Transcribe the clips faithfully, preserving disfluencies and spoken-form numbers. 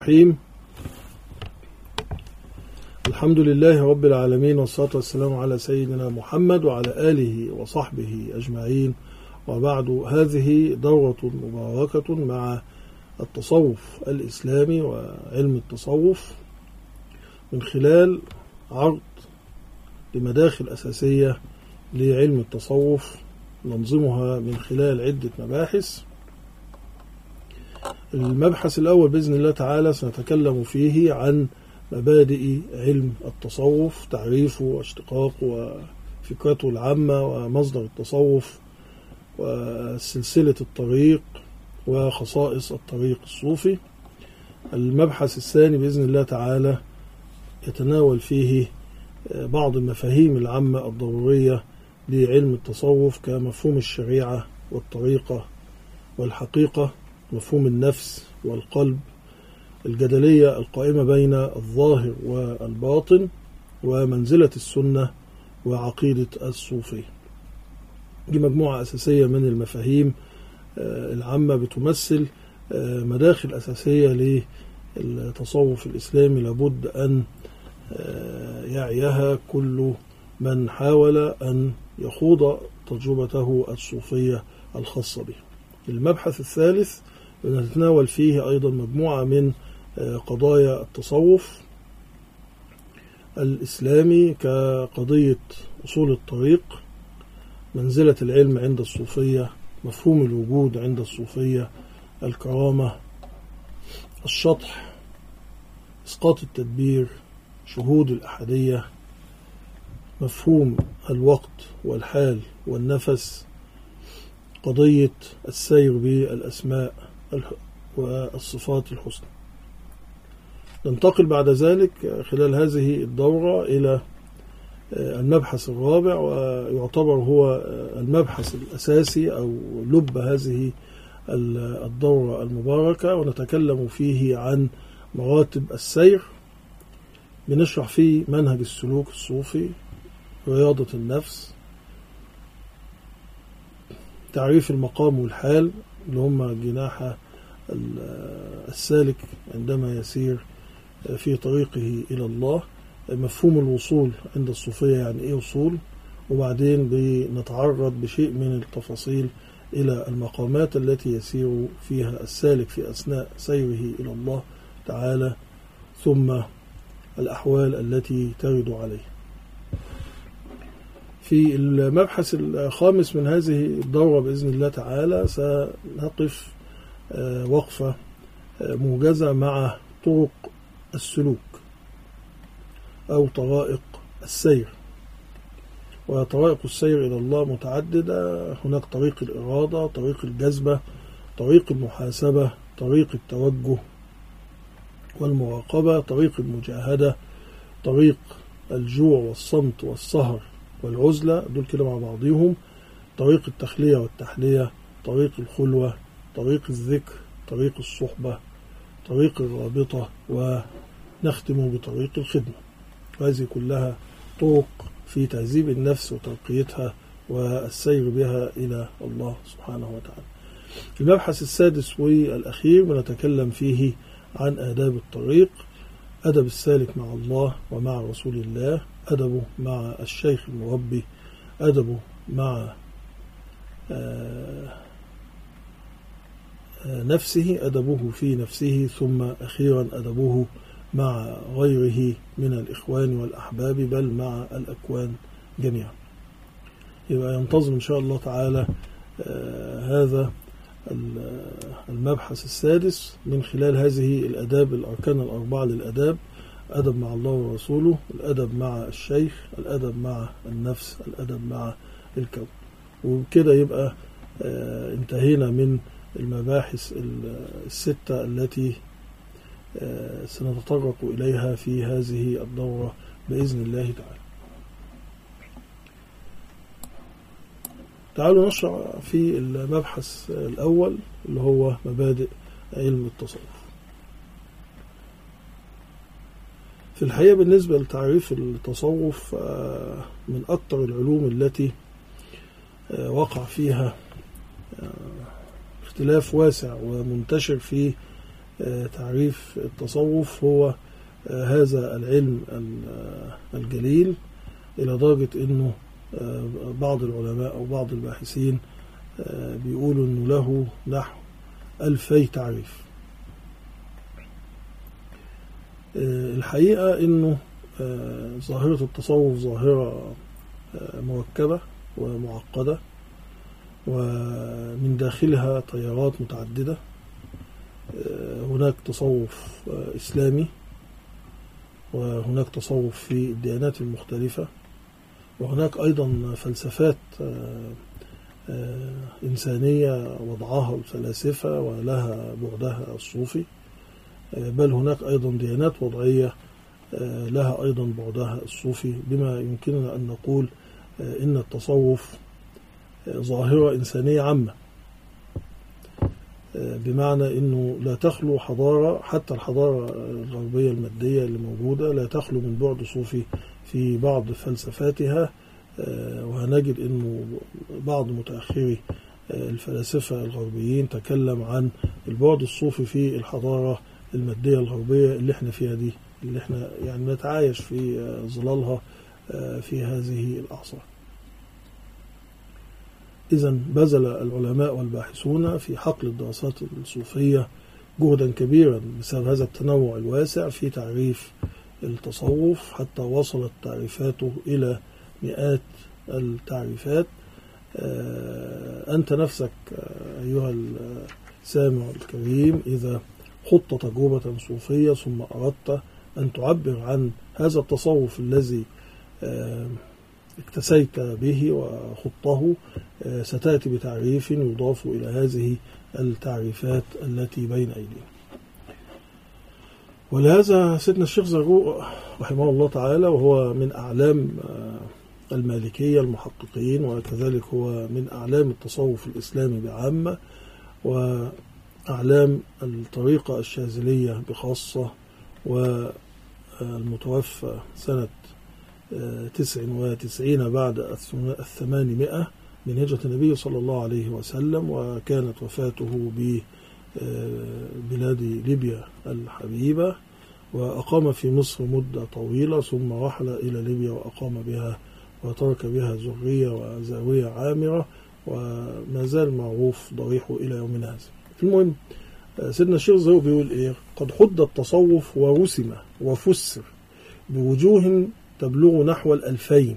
الرحيم. الحمد لله رب العالمين، والصلاة والسلام على سيدنا محمد وعلى آله وصحبه أجمعين، وبعد. هذه دورة مباركة مع التصوف الإسلامي وعلم التصوف من خلال عرض لمداخل أساسية لعلم التصوف ننظمها من خلال عدة مباحث. المبحث الأول بإذن الله تعالى سنتكلم فيه عن مبادئ علم التصوف، تعريفه واشتقاقه وفكرته العامة ومصدر التصوف وسلسلة الطريق وخصائص الطريق الصوفي. المبحث الثاني بإذن الله تعالى يتناول فيه بعض المفاهيم العامة الضرورية لعلم التصوف كمفهوم الشريعة والطريقة والحقيقة، مفهوم النفس والقلب، الجدلية القائمة بين الظاهر والباطن، ومنزلة السنة وعقيدة الصوفية. دي مجموعة أساسية من المفاهيم العامة بتمثل مداخل أساسية للتصوف الإسلامي لابد أن يعيها كل من حاول أن يخوض تجربته الصوفية الخاصة به. المبحث الثالث نتناول فيه أيضا مجموعة من قضايا التصوف الإسلامي كقضية أصول الطريق، منزلة العلم عند الصوفية، مفهوم الوجود عند الصوفية، الكرامة، الشطح، إسقاط التدبير، شهود الأحدية، مفهوم الوقت والحال والنفس، قضية السير بالأسماء والصفات الحسنى. ننتقل بعد ذلك خلال هذه الدورة إلى المبحث الرابع، ويعتبر هو المبحث الأساسي أو لب هذه الدورة المباركة، ونتكلم فيه عن مراتب السير. بنشرح فيه منهج السلوك الصوفي، رياضة النفس، تعريف المقام والحال اللي هم جناح السالك عندما يسير في طريقه إلى الله، مفهوم الوصول عند الصوفية يعني إيه وصول، وبعدين بنتعرض بشيء من التفاصيل إلى المقامات التي يسير فيها السالك في أثناء سيره إلى الله تعالى، ثم الأحوال التي ترد عليه. في المبحث الخامس من هذه الدورة بإذن الله تعالى سنقف وقفة موجزة مع طرق السلوك أو طرائق السير. وطرائق السير إلى الله متعددة، هناك طريق الإرادة، طريق الجذبة، طريق المحاسبة، طريق التوجه والمراقبة، طريق المجاهدة، طريق الجوع والصمت والسهر والعزلة، دول كده مع بعضهم، طريق التخلية والتحلية، طريق الخلوة، طريق الذكر، طريق الصحبة، طريق الرابطة، ونختم بطريق الخدمة. وهذه كلها طرق في تهذيب النفس وترقيتها والسير بها إلى الله سبحانه وتعالى. المبحث السادس والأخير ونتكلم فيه عن آداب الطريق، أدب السالك مع الله ومع رسول الله، أدبه مع الشيخ المربي، أدبه مع نفسه، أدبه في نفسه، ثم أخيرا أدبه مع غيره من الإخوان والأحباب، بل مع الأكوان جميعا. يبقى ينتظم إن شاء الله تعالى هذا المبحث السادس من خلال هذه الأداب، الأركان الأربعة للأداب: الأدب مع الله ورسوله، الأدب مع الشيخ، الأدب مع النفس، الأدب مع الكون. وبكده يبقى انتهينا من المباحث الستة التي سنتطرق إليها في هذه الدورة بإذن الله تعالى. تعالوا نشرع في المبحث الأول اللي هو مبادئ علم التصوف. في الحقيقة بالنسبة لتعريف التصوف من أكثر العلوم التي وقع فيها اختلاف واسع ومنتشر في تعريف التصوف هو هذا العلم الجليل، إلى درجة أنه بعض العلماء أو بعض الباحثين بيقولوا أنه له نحو ألفي تعريف. الحقيقة أنه ظاهرة التصوف ظاهرة مركبة ومعقدة، ومن داخلها تيارات متعددة. هناك تصوف إسلامي، وهناك تصوف في الديانات المختلفة، وهناك أيضا فلسفات إنسانية وضعها الفلاسفة ولها بعدها الصوفي، بل هناك أيضا ديانات وضعية لها أيضا بعدها الصوفي، بما يمكننا أن نقول إن التصوف ظاهرة إنسانية عامة، بمعنى أنه لا تخلو حضارة، حتى الحضارة الغربية المادية اللي موجودة لا تخلو من بعد صوفي في بعض فلسفاتها. وهنجد أنه بعض متأخري الفلاسفة الغربيين تكلم عن البعد الصوفي في الحضارة المادية الغربية اللي احنا فيها دي، اللي احنا يعني نتعايش في ظلالها في هذه الأعصار. إذن بذل العلماء والباحثون في حقل الدراسات الصوفية جهدا كبيرا بسبب هذا التنوع الواسع في تعريف التصوف، حتى وصلت تعريفاته إلى مئات التعريفات. أنت نفسك أيها السامع الكريم إذا خضت تجربة صوفية ثم أردت أن تعبر عن هذا التصوف الذي اكتسيت به وخضته، ستأتي بتعريف يضاف إلى هذه التعريفات التي بين أيدينا. ولهذا سيدنا الشيخ زرقوق رحمه الله تعالى، وهو من أعلام المالكية المحققين، وكذلك هو من أعلام التصوف الإسلامي بعامة، وأعلام الطريقة الشاذلية بخاصة، والمتوفى سنة تسع وتسعين بعد الثمانمائة من هجرة النبي صلى الله عليه وسلم، وكانت وفاته ببلاد ليبيا الحبيبة، وأقام في مصر مدة طويلة، ثم رحل إلى ليبيا وأقام بها وترك بها ذرية وزاوية عامرة، وما زال معروف ضريحه إلى يومنا هذا. المهم سيدنا الشيخ زرقوق بيقول إيه؟ قد حد التصوف ورسم وفسر بوجوه تبلغ نحو الألفين.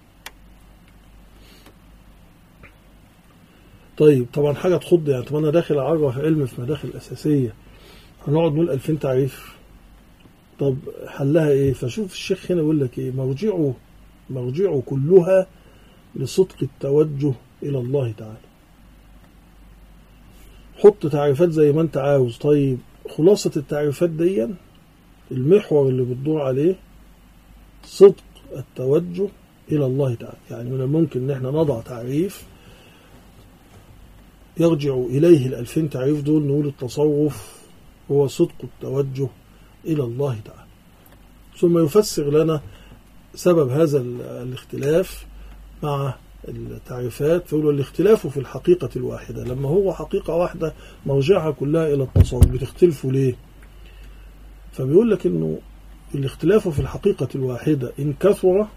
طيب طبعا حاجة تخض، يعني طب أنا داخل أعرف علم في مداخل أساسية هنقعد نقول ألفين تعريف؟ طب حلها إيه؟ فشوف الشيخ هنا يقول لك إيه؟ مرجعه مرجعه كلها لصدق التوجه إلى الله تعالى. حط تعريفات زي ما أنت عاوز. طيب خلاصة التعريفات دي المحور اللي بتدور عليه صدق التوجه إلى الله تعالى. يعني من الممكن أن احنا نضع تعريف يرجع إليه الألفين تعريف دول، نقول التصوف هو صدق التوجه إلى الله تعالى، ثم يفسر لنا سبب هذا الاختلاف مع التعريفات، فيقول الاختلاف في الحقيقة الواحدة. لما هو حقيقة واحدة مرجعها كلها إلى التصوف، بتختلفوا ليه؟ فبيقول لك إنه الاختلاف في الحقيقة الواحدة إن كثر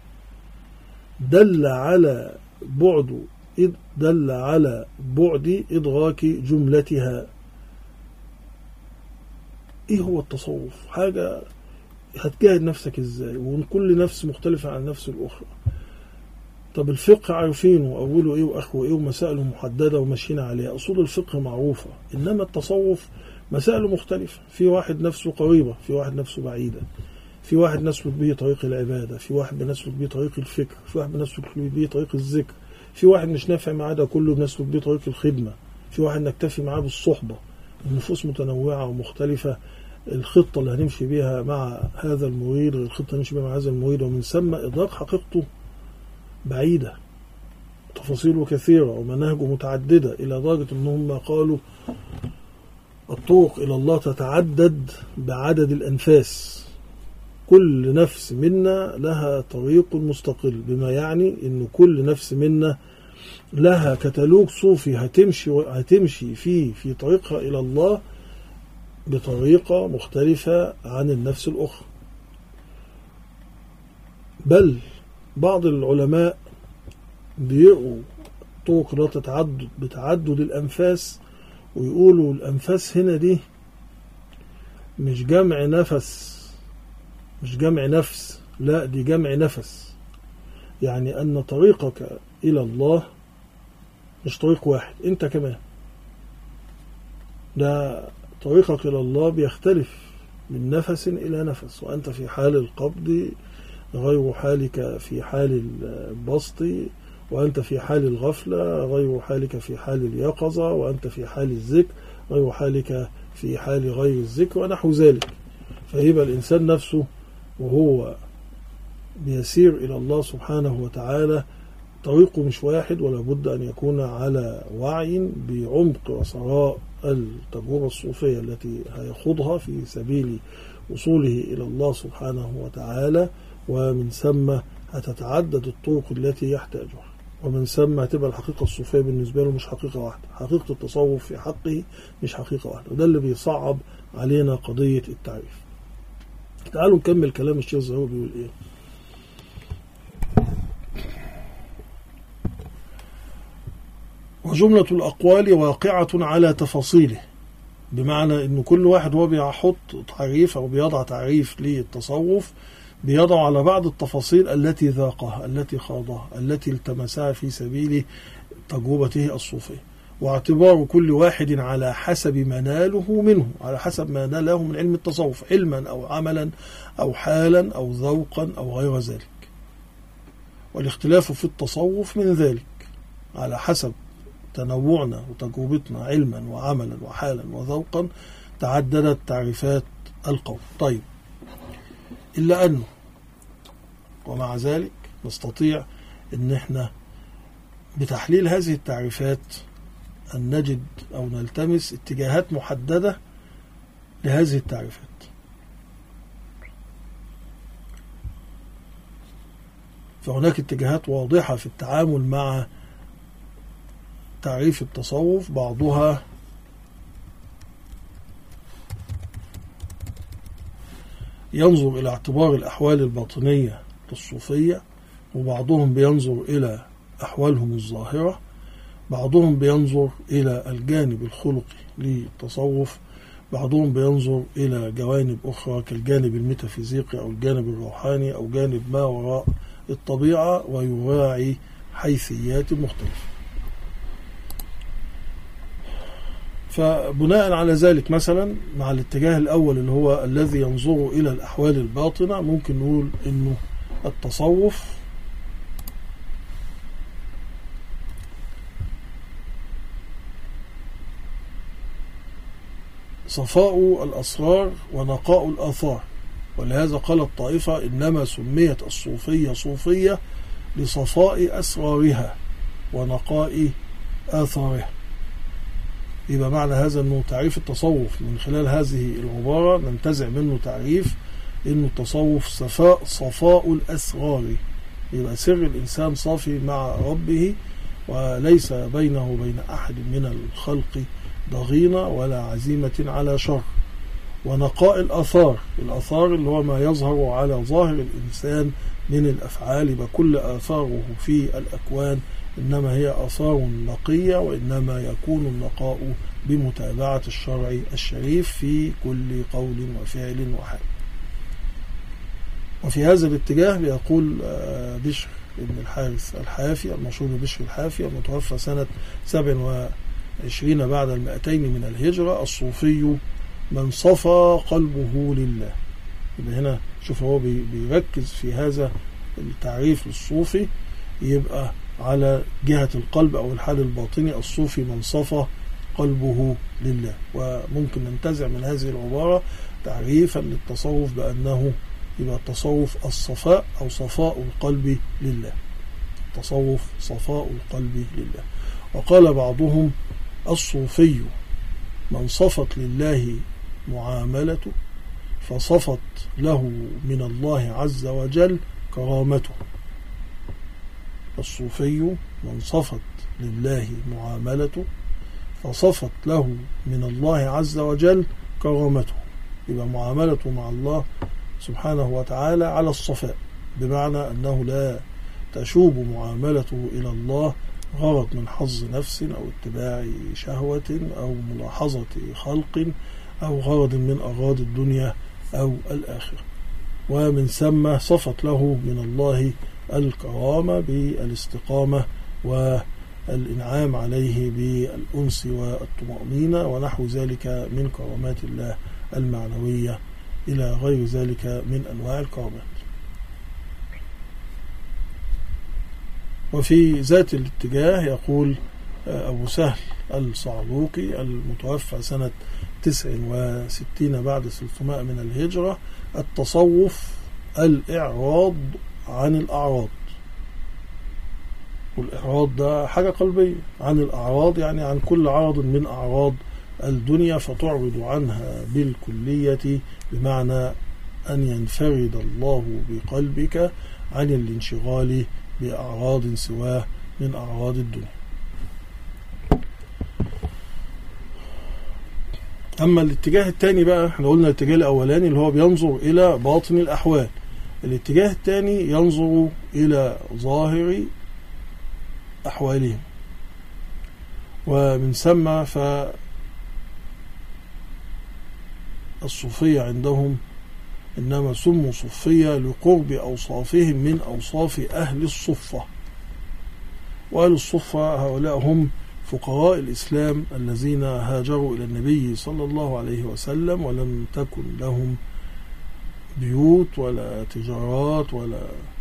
دل على بعد دل على بعد إدراك جملتها. إيه هو التصوف؟ حاجة هتجاهد نفسك إزاي؟ وإن كل نفس مختلفة عن نفس الأخرى. طب الفقه عارفينه أوله إيه وآخره إيه ومسائله محددة وماشيين عليها، أصول الفقه معروفة، إنما التصوف مسائله مختلفة. في واحد نفسه قريبة، في واحد نفسه بعيدة، في واحد نسلك به طريق العبادة، في واحد بنسلك به طريق الفكر، في واحد بنسلك به طريق الذكر، في واحد مش نافع معاه ده كله بنسلك به طريق الخدمة، في واحد نكتفي معاه بالصحبة. النفوس متنوعة ومختلفة، الخطة اللي هنمشي بيها مع هذا المريد غير الخطة اللي هنمشي بيها مع هذا المريد، ومن ثم إدراك حقيقته بعيدة، تفاصيله كثيرة ومناهجه متعددة، إلى درجة أنهم قالوا الطرق إلى الله تتعدد بعدد الأنفاس، كل نفس منا لها طريق مستقل، بما يعني أن كل نفس منا لها كتالوج صوفي هتمشي هتمشي فيه في طريقها إلى الله بطريقة مختلفة عن النفس الأخرى. بل بعض العلماء بيقروا طرق لا تتعدد بتعدد الأنفاس، ويقولوا الأنفاس هنا دي مش جمع نفس، مش جمع نفس، لا دي جمع نفس. يعني أن طريقك إلى الله مش طريق واحد، أنت كمان ده طريقك إلى الله بيختلف من نفس إلى نفس، وأنت في حال القبض غير حالك في حال البسط، وأنت في حال الغفلة غير حالك في حال اليقظة، وأنت في حال الذكر غير حالك في حال غير الذكر، ونحو ذلك. فيبقى الإنسان نفسه وهو بيسير إلى الله سبحانه وتعالى طريقه مش واحد، ولا بد أن يكون على وعي بعمق وثراء التجربة الصوفية التي هيخوضها في سبيل وصوله إلى الله سبحانه وتعالى. ومن ثم هتتعدد الطرق التي يحتاجها، ومن ثم هتبقى الحقيقة الصوفية بالنسبة له مش حقيقة واحدة، حقيقة التصوف في حقه مش حقيقة واحدة، وده اللي بيصعب علينا قضية التعريف. تعالوا نكمل كلام الشيخ الزهراوي بيقول إيه. وجملة الأقوال واقعة على تفاصيله، بمعنى أن كل واحد هو بيحط تعريف أو بيضع تعريف للتصوف بيضع على بعض التفاصيل التي ذاقها، التي خاضها، التي التمسها في سبيل تجربته الصوفية، واعتبار كل واحد على حسب ما ناله منه، على حسب ما ناله من علم التصوف، علما أو عملا أو حالا أو ذوقا أو غير ذلك. والاختلاف في التصوف من ذلك، على حسب تنوعنا وتجربتنا علما وعملا وحالا وذوقا تعددت تعريفات القول. طيب، إلا أنه ومع ذلك نستطيع أن احنا بتحليل هذه التعريفات أن نجد أو نلتمس اتجاهات محددة لهذه التعريفات. فهناك اتجاهات واضحة في التعامل مع تعريف التصوف، بعضها ينظر إلى اعتبار الأحوال الباطنية للصوفية، وبعضهم بينظر إلى أحوالهم الظاهرة، بعضهم بينظر إلى الجانب الخلقي للتصوف، بعضهم بينظر إلى جوانب أخرى كالجانب الميتافيزيقي أو الجانب الروحاني أو جانب ما وراء الطبيعة، ويراعي حيثيات مختلفة. فبناء على ذلك مثلا مع الاتجاه الأول اللي هو الذي ينظر إلى الأحوال الباطنة، ممكن نقول إنه التصوف صفاء الأسرار ونقاء الآثار، ولهذا قال الطائفة إنما سميت الصوفية صوفية لصفاء أسرارها ونقاء آثارها. يبقى معنى هذا أنه تعريف التصوف من خلال هذه العبارة ننتزع منه تعريف أنه التصوف صفاء صفاء الأسرار، يبقى سر الإنسان صافي مع ربه، وليس بينه وبين أحد من الخلق ضغينة ولا عزيمة على شر. ونقاء الآثار، الآثار اللي هو ما يظهر على ظاهر الإنسان من الأفعال، يبقى كل آثاره في الأكوان إنما هي آثار نقية، وإنما يكون النقاء بمتابعة الشرع الشريف في كل قول وفعل وحال. وفي هذا الاتجاه بيقول بشر ابن الحارث الحافي المشهور ببشر الحافي المتوفى سنة سبع وعشرين بعد المائتين من الهجرة: الصوفي من صفى قلبه لله. يبقى هنا شوف هو بيركز في هذا التعريف للصوفي، يبقى على جهة القلب أو الحال الباطني، الصوفي من صفى قلبه لله. وممكن ننتزع من هذه العبارة تعريفا للتصوف بأنه يبقى التصوف الصفاء أو صفاء القلب لله، التصوف صفاء القلب لله. وقال بعضهم: الصوفي من صفت لله معاملته فصفت له من الله عز وجل كرامته. الصوفي من صفت لله معاملته فصفت له من الله عز وجل كرامته. يبقى معاملته مع الله سبحانه وتعالى على الصفاء، بمعنى أنه لا تشوب معاملته إلى الله غرض من حظ نفس أو اتباع شهوة أو ملاحظة خلق أو غرض من أغراض الدنيا أو الآخرة. ومن ثم صفت له من الله الكرامة بالاستقامة والإنعام عليه بالأنس والطمأنينة ونحو ذلك من كرامات الله المعنوية إلى غير ذلك من أنواع الكرامات. وفي ذات الاتجاه يقول أبو سهل الصعلوقي المتوفى سنة تسع وستين بعد ثلاثمائة من الهجرة: التصوف الإعراض عن الأعراض. والإعراض ده حاجة قلبية، عن الأعراض يعني عن كل عرض من أعراض الدنيا فتعرض عنها بالكلية، بمعنى أن ينفرد الله بقلبك عن الانشغال بأعراض سواه من أعراض الدنيا. أما الاتجاه الثاني بقى، احنا قلنا الاتجاه الأولاني اللي هو بينظر إلى باطن الأحوال، الاتجاه الثاني ينظر إلى ظاهر أحوالهم. ومن ثم فالصوفية عندهم إنما سموا صوفية لقرب أوصافهم من أوصاف أهل الصفة. وأهل الصفة هؤلاء هم فقراء الإسلام الذين هاجروا إلى النبي صلى الله عليه وسلم ولم تكن لهم بيوت ولا تجارات ولا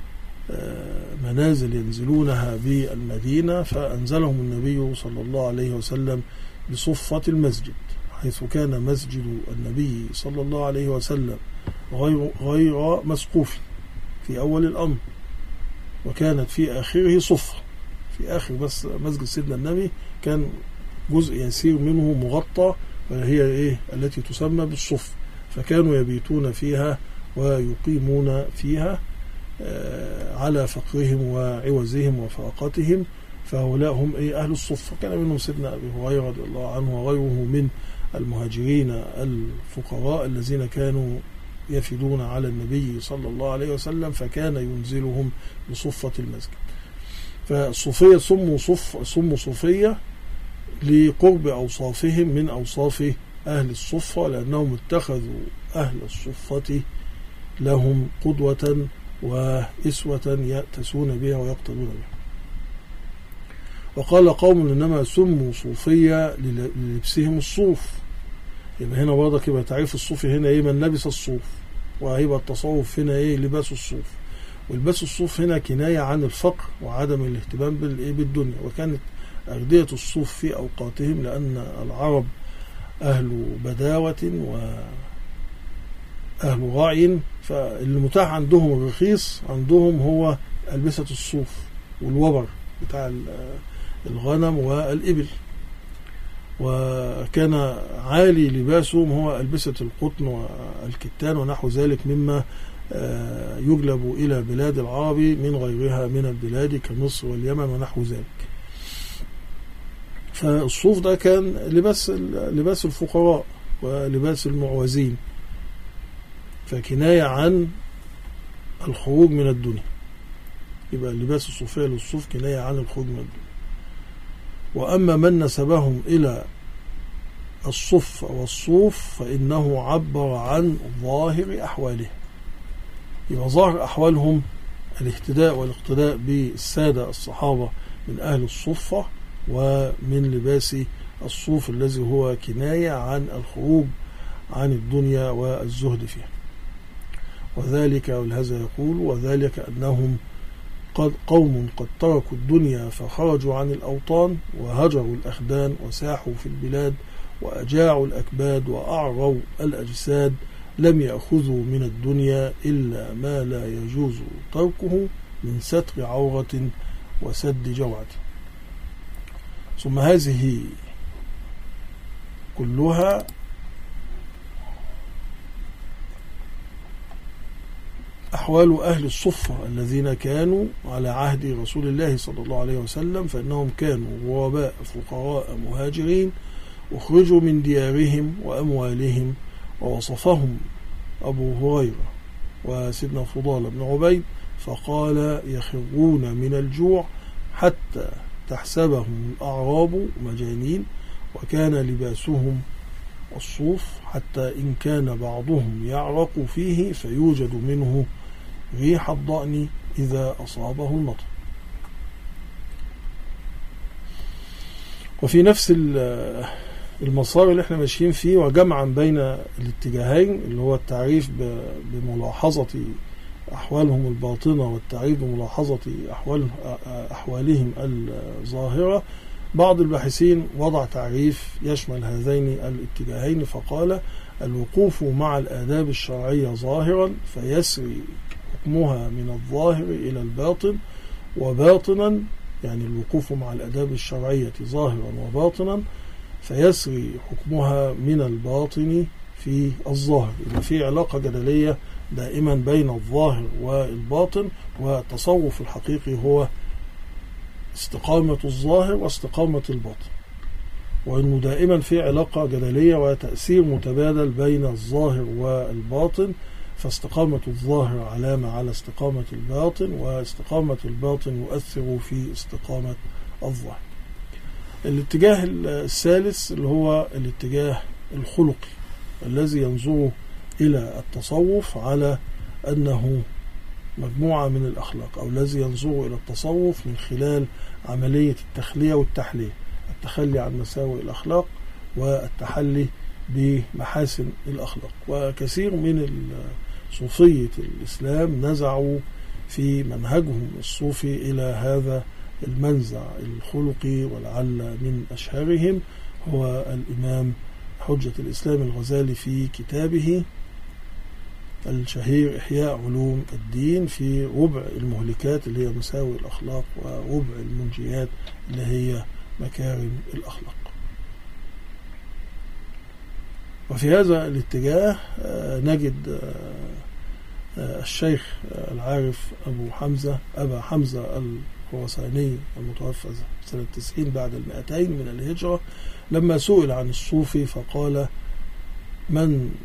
منازل ينزلونها بالمدينة، فأنزلهم النبي صلى الله عليه وسلم بصفة المسجد، حيث كان مسجد النبي صلى الله عليه وسلم غير, غير مسقوف في أول الأمر، وكانت في آخره صفة. في آخر بس مسجد سيدنا النبي كان جزء يسير منه مغطى، وهي إيه التي تسمى بالصف، فكانوا يبيتون فيها ويقيمون فيها على فقرهم وعوزهم وفاقتهم، فهؤلاء هم إيه أهل الصف. كان منهم سيدنا أبي هريرة رضي الله عنه وغيره من المهاجرين الفقراء الذين كانوا يفدون على النبي صلى الله عليه وسلم، فكان ينزلهم بصفة المسجد. فالصوفية سموا صف سموا صوفية لقرب أوصافهم من أوصاف أهل الصفة، لأنهم اتخذوا أهل الصفة لهم قدوة وإسوة يأتسون بها ويقتدون بها. وقال قوم إنما سموا صوفية للبسهم الصوف. يبقى هنا برضك يبقى تعريف الصوفي هنا إيه؟ من لبس الصوف. وهيبقى التصوف هنا إيه؟ لباس الصوف. والباس الصوف هنا كناية عن الفقر وعدم الاهتمام بالدنيا. وكانت أردية الصوف في أوقاتهم، لأن العرب أهل بداوة وأهل رعي، فالمتاح عندهم الرخيص عندهم هو ألبسة الصوف والوبر بتاع الغنم والإبل. وكان عالي لباسهم هو ألبسة القطن والكتان ونحو ذلك مما يجلب إلى بلاد العرب من غيرها من البلاد كمصر واليمن ونحو ذلك. فالصوف ده كان لباس لباس الفقراء ولباس المعوزين، فكناية عن الخروج من الدنيا. يبقى اللباس الصوفية للصوف كناية عن الخروج من الدنيا. وأما من نسبهم إلى الصف والصوف فإنه عبر عن ظاهر أحوالهم. يبقى ظاهر أحوالهم الاهتداء والاقتداء بالسادة الصحابة من أهل الصفة، ومن لباس الصوف الذي هو كناية عن الخروج عن الدنيا والزهد فيها. وذلك ولهذا يقول وذلك أنهم قد قوم قد تركوا الدنيا فخرجوا عن الأوطان وهجروا الأخدان وساحوا في البلاد وأجاعوا الأكباد وأعروا الأجساد، لم يأخذوا من الدنيا إلا ما لا يجوز تركه من ستر عورة وسد جوعة. ثم هذه كلها أحوال أهل الصفة الذين كانوا على عهد رسول الله صلى الله عليه وسلم، فإنهم كانوا غرباء فقراء مهاجرين أخرجوا من ديارهم وأموالهم ووصفهم أبو هريرة وسيدنا فضال بن عبيد فقال يخرون من الجوع حتى تحسبهم الأعراب مجانين، وكان لباسهم الصوف حتى إن كان بعضهم يعرق فيه فيوجد منه ريح الضأن إذا أصابه المطر. وفي نفس المسار اللي احنا ماشيين فيه وجمعا بين الاتجاهين اللي هو التعريف بملاحظة أحوالهم الباطنة والتعريف بملاحظة أحوال أحوالهم الظاهرة، بعض الباحثين وضع تعريف يشمل هذين الاتجاهين فقال الوقوف مع الآداب الشرعية ظاهرا فيسري حكمها من الظاهر إلى الباطن، وباطنا يعني الوقوف مع الآداب الشرعية ظاهرا وباطنا فيسري حكمها من الباطن في الظاهر. يبقى في علاقة جدلية دائما بين الظاهر والباطن، والتصوف الحقيقي هو استقامة الظاهر واستقامة الباطن، وأنه دائما في علاقة جدلية وتأثير متبادل بين الظاهر والباطن، فاستقامة الظاهر علامة على استقامة الباطن، واستقامة الباطن يؤثر في استقامة الظاهر. الاتجاه الثالث اللي هو الاتجاه الخلقي الذي ينظر إلى التصوف على أنه مجموعة من الأخلاق، أو الذي ينظر إلى التصوف من خلال عملية التخلية والتحلية، التخلي عن مساوئ الأخلاق والتحلي بمحاسن الأخلاق. وكثير من صوفية الإسلام نزعوا في منهجهم الصوفي إلى هذا المنزع الخلقي، ولعل من أشهرهم هو الإمام حجة الإسلام الغزالي في كتابه الشهير إحياء علوم الدين في ربع المهلكات اللي هي مساوئ الأخلاق، وربع المنجيات اللي هي مكارم الأخلاق. وفي هذا الاتجاه نجد الشيخ العارف أبو حمزة أبا حمزة الخراساني المتوفى سنة تسعين بعد المئتين من الهجرة لما سئل عن الصوفي فقال من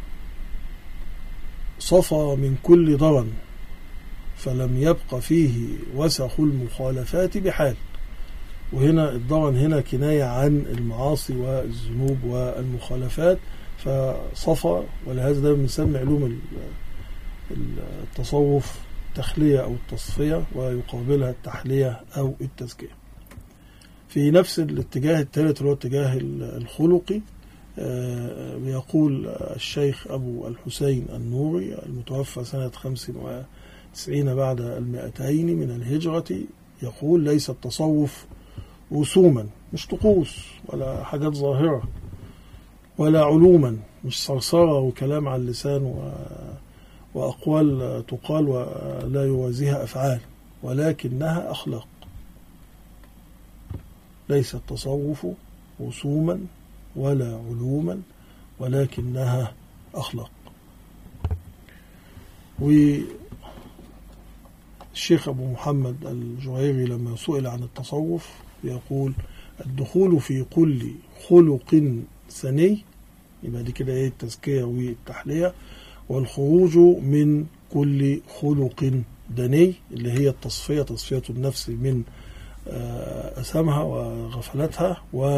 صفى من كل ضرن فلم يبق فيه وسخ المخالفات بحال. وهنا الضرن هنا كناية عن المعاصي والذنوب والمخالفات، فصفى، ولهذا ده بنسمي علوم التصوف تخلية أو التصفية، ويقابلها التحلية أو التزكية. في نفس الاتجاه الثالث اللي هو الاتجاه الخلقي بيقول الشيخ أبو الحسين النوري المتوفى سنة خمس وتسعين بعد المئتين من الهجرة يقول ليس التصوف رسوما، مش طقوس ولا حاجات ظاهرة، ولا علوما، مش صرصرة وكلام على اللسان و... وأقوال تقال ولا يوازيها أفعال، ولكنها أخلاق. ليس التصوف رسوما ولا علوما ولكنها أخلاق. والشيخ أبو محمد الجويري لما سئل عن التصوف يقول الدخول في كل خلق سني، يبقى دي كده ايه التزكية والتحلية، والخروج من كل خلق دني اللي هي التصفية، تصفية النفس من أثامها وغفلتها، و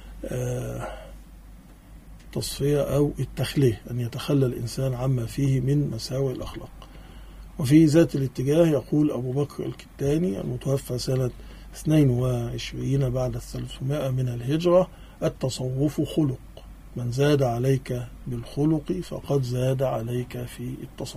تصفية أو التخلية أن يتخلى الإنسان عما فيه من مساوئ الأخلاق. وفي ذات الاتجاه يقول أبو بكر الكتاني المتوفى سنة اثنين وعشرين بعد الثلاثمائة من الهجرة التصوف خلق، من زاد عليك بالخلق فقد زاد عليك في التصوف.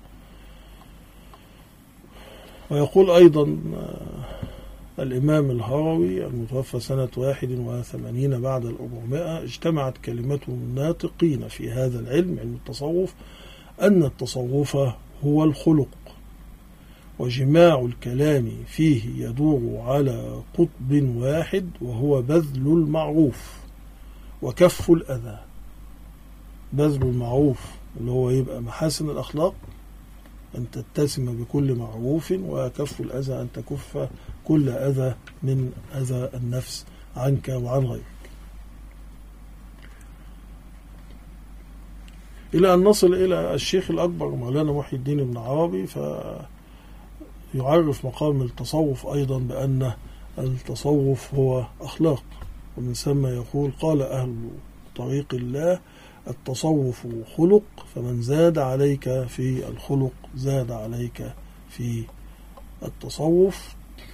ويقول أيضا الإمام الهروي المتوفى سنة واحد وثمانين بعد الأربعمائة اجتمعت كلمة الناطقين في هذا العلم، علم التصوف، أن التصوف هو الخلق، وجماع الكلام فيه يدور على قطب واحد وهو بذل المعروف وكف الأذى. بذل المعروف اللي هو يبقى محاسن الأخلاق أن تتسم بكل معروف، وكف الأذى أن تكف كل أذى من أذى النفس عنك وعن غيرك. إلى أن نصل إلى الشيخ الأكبر مولانا محي الدين ابن عربي، فيعرف مقام التصوف أيضا بأن التصوف هو أخلاق، ومن ثم يقول: قال أهل طريق الله التصوف خلق، فمن زاد عليك في الخلق زاد عليك في التصوف.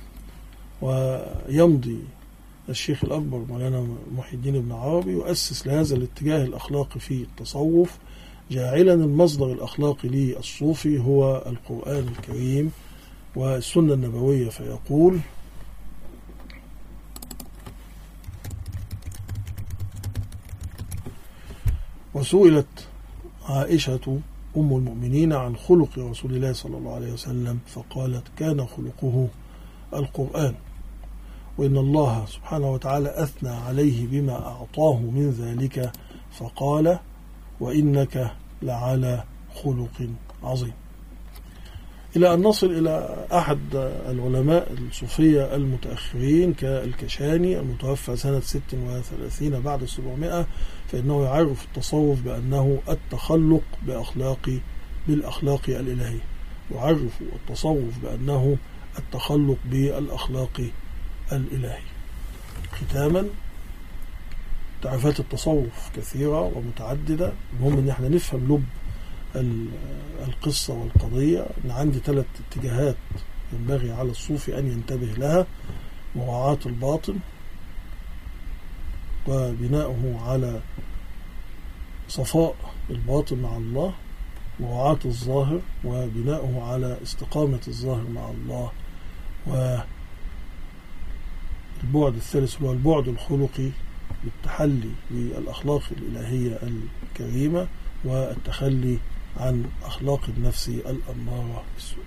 ويمضي الشيخ الأكبر مولانا محي الدين ابن عربي يؤسس لهذا الاتجاه الأخلاقي في التصوف، جاعلا المصدر الأخلاقي للصوفي هو القرآن الكريم والسنة النبوية، فيقول: وسئلت عائشة أم المؤمنين عن خلق رسول الله صلى الله عليه وسلم فقالت: كان خلقه القرآن، وإن الله سبحانه وتعالى أثنى عليه بما أعطاه من ذلك فقال: وإنك لعلى خلق عظيم. إلى أن نصل إلى أحد العلماء الصوفية المتأخرين كالكشاني المتوفى سنة ست وثلاثين بعد السبعمائة، فإنه يعرف التصوف بأنه التخلق بأخلاق بالأخلاق الإلهية، يعرف التصوف بأنه التخلق بالأخلاق الإلهية. ختاما، تعريفات التصوف كثيرة ومتعددة، المهم ان احنا نفهم لب القصة والقضية. ان عندي ثلاث اتجاهات ينبغي على الصوفي ان ينتبه لها: مراعاة الباطن وبناؤه على صفاء الباطن مع الله، مراعاة الظاهر وبناؤه على استقامة الظاهر مع الله، والبعد الثالث هو البعد الخلقي بالتحلي بالأخلاق الإلهية الكريمة والتخلي عن أخلاق النفس الأمارة بالسوء.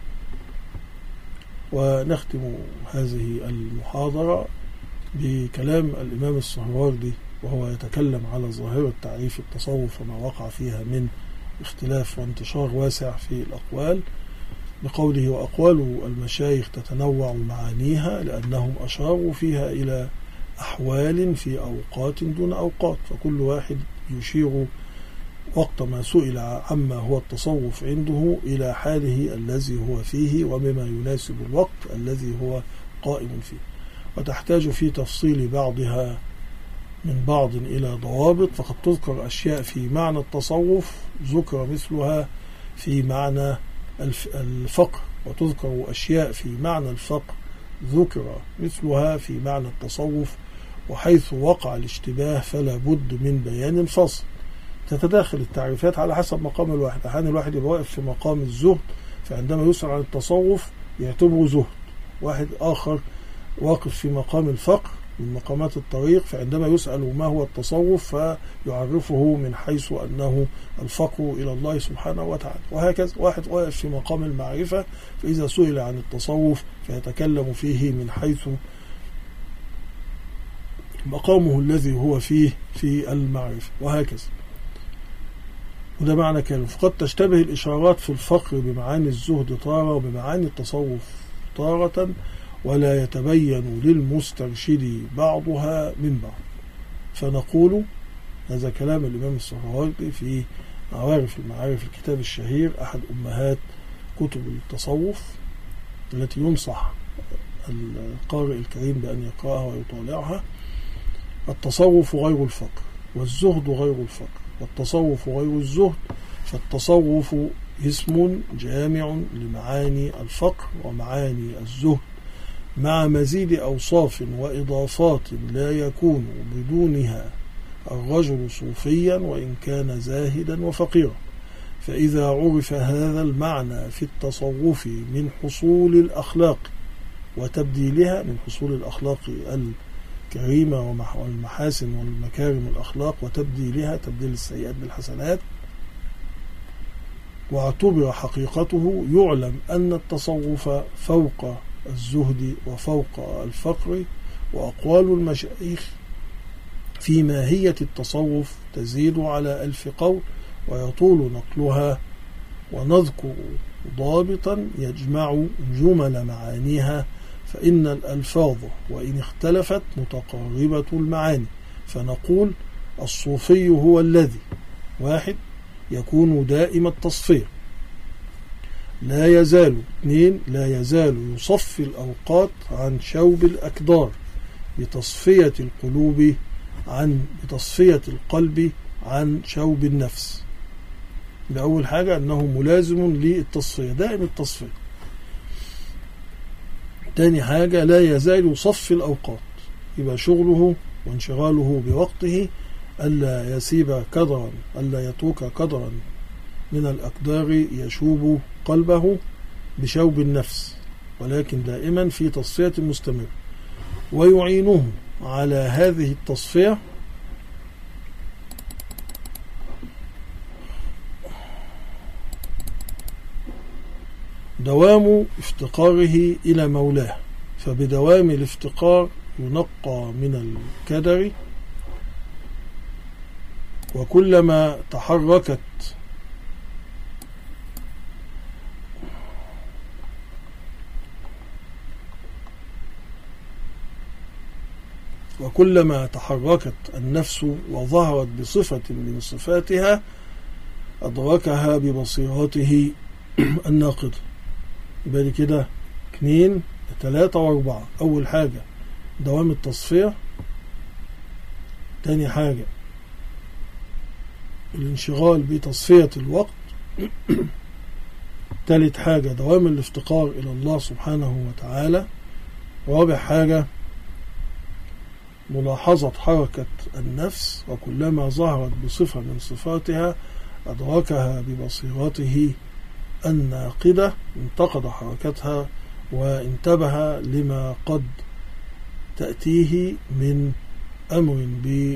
ونختم هذه المحاضرة بكلام الإمام السهروردي وهو يتكلم على ظاهرة تعريف التصوف وما وقع فيها من اختلاف وانتشار واسع في الأقوال، بقوله: وأقوال المشايخ تتنوع معانيها لأنهم أشاروا فيها إلى أحوال في أوقات دون أوقات، فكل واحد يشير وقت ما سئل عما هو التصوف عنده إلى حاله الذي هو فيه وبما يناسب الوقت الذي هو قائم فيه، وتحتاج في تفصيل بعضها من بعض إلى ضوابط. فقد تذكر أشياء في معنى التصوف ذكر مثلها في معنى الفقر، وتذكر أشياء في معنى الفقر ذكر مثلها في معنى التصوف، وحيث وقع الاشتباه فلا بد من بيان الفصل. تتداخل التعريفات على حسب مقام الواحد، أحيانا الواحد يبقى واقف في مقام الزهد فعندما يسأل عن التصوف يعتبره زهد، واحد آخر واقف في مقام الفقر من مقامات الطريق فعندما يسأل ما هو التصوف فيعرفه من حيث أنه الفقر إلى الله سبحانه وتعالى، وهكذا. واحد واقف في مقام المعرفة فإذا سئل عن التصوف فيتكلم فيه من حيث مقامه الذي هو فيه في المعرفة، وهكذا. وده معنى كلمة. فقد تشتبه الإشارات في الفقر بمعاني الزهد تارة وبمعاني التصوف تارة، ولا يتبين للمسترشد بعضها من بعض. فنقول هذا كلام الإمام السهروردي في عوارف المعارف، الكتاب الشهير أحد أمهات كتب التصوف التي ينصح القارئ الكريم بأن يقرأها ويطالعها: التصوف غير الفقر، والزهد غير الفقر، والتصوف غير الزهد، فالتصوف اسم جامع لمعاني الفقر ومعاني الزهد مع مزيد أوصاف وإضافات لا يكون بدونها الرجل صوفيا وإن كان زاهدا وفقيرا. فإذا عرف هذا المعنى في التصوف من حصول الأخلاق وتبديلها، من حصول الأخلاق الكريمة والمحاسن والمكارم الأخلاق وتبديلها، تبديل السيئات بالحسنات، واعتبر حقيقته، يعلم أن التصوف فوق الزهد وفوق الفقر. وأقوال المشايخ في ماهية التصوف تزيد على ألف قول ويطول نقلها، ونذكر ضابطا يجمع جمل معانيها، فإن الألفاظ وإن اختلفت متقاربة المعاني. فنقول: الصوفي هو الذي: واحد، يكون دائم التصفية. لا يزال اثنين لا يزال يصفي الأوقات عن شوب الأكدار بتصفية القلوب عن بتصفية القلب عن شوب النفس. ده أول حاجة، أنه ملازم للتصفية، دائم التصفية. تاني حاجة، لا يزال يصفي الأوقات، يبقى شغله وانشغاله بوقته ألا يسيب كدرا، ألا يترك كدرا من الأقدار يشوب قلبه بشوب النفس، ولكن دائما في تصفية مستمرة. ويعينه على هذه التصفية دوام افتقاره إلى مولاه، فبدوام الافتقار ينقى من الكدر، وكلما تحركت وكلما تحركت النفس وظهرت بصفة من صفاتها أدركها ببصيرته الناقضة. يبقى كده اثنين ثلاثة واربعة. أول حاجة دوام التصفية، تاني حاجة الانشغال بتصفية الوقت، ثالث حاجة دوام الافتقار إلى الله سبحانه وتعالى، رابع حاجة ملاحظة حركة النفس، وكلما ظهرت بصفة من صفاتها أدركها ببصيرته الناقدة، انتقد حركتها وانتبه لما قد تأتيه من أمر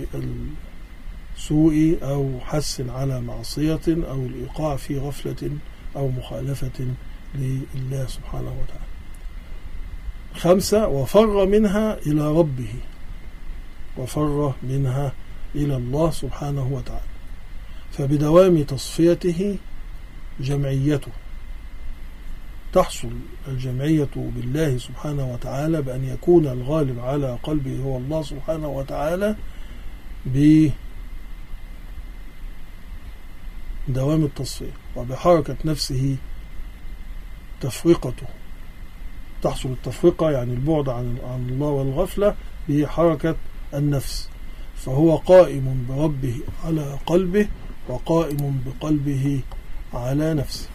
بالسوء أو حث على معصية أو الإيقاع في غفلة أو مخالفة لله سبحانه وتعالى. خمسة، وفر منها إلى ربه، وفر منها إلى الله سبحانه وتعالى، فبدوام تصفيته جمعيته، تحصل الجمعية بالله سبحانه وتعالى بأن يكون الغالب على قلبه هو الله سبحانه وتعالى بدوام التصفية، وبحركة نفسه تفرقته، تحصل التفرقة يعني البعد عن عن الله والغفلة بحركة النفس، فهو قائم بربه على قلبه وقائم بقلبه على نفسه.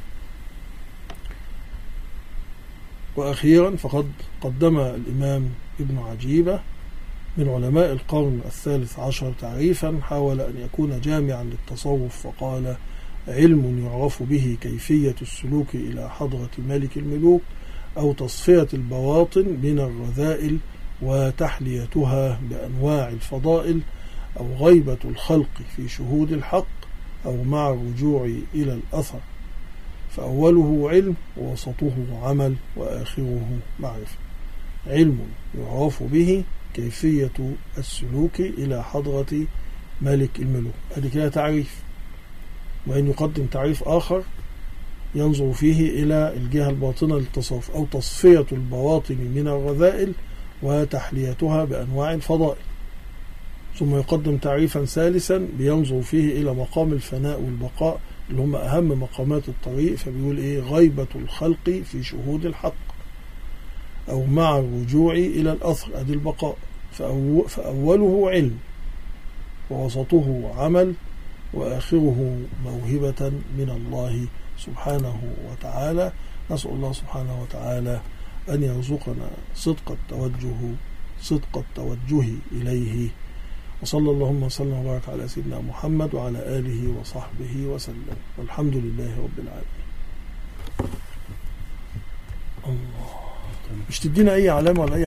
وأخيرا فقد قدم الإمام ابن عجيبة من علماء القرن الثالث عشر تعريفا حاول أن يكون جامعا للتصوف، فقال: علم يعرف به كيفية السلوك إلى حضرة ملك الملوك، أو تصفية البواطن من الرذائل وتحليتها بأنواع الفضائل، أو غيبة الخلق في شهود الحق، أو مع الرجوع إلى الأثر، فأوله علم ووسطه عمل وآخره معرفة. علم يعرف به كيفية السلوك إلى حضرة ملك الملوك، هذا كده تعريف. وإن يقدم تعريف آخر ينظر فيه إلى الجهة الباطنة للتصوف، أو تصفية البواطن من الرذائل وتحليتها بأنواع الفضائل. ثم يقدم تعريفا ثالثا بينظر فيه إلى مقام الفناء والبقاء اللي هم أهم مقامات الطريق، فبيقول إيه: غيبة الخلق في شهود الحق، أو مع الرجوع إلى الأثر، أدي البقاء. فأوله علم ووسطه عمل وآخره موهبة من الله سبحانه وتعالى. نسأل الله سبحانه وتعالى أن يرزقنا صدق التوجه صدق التوجه إليه. وصلى اللهم وسلم وبارك على سيدنا محمد وعلى آله وصحبه وسلم، والحمد لله رب العالمين. الله، مش تدينا أي علامة ولا أي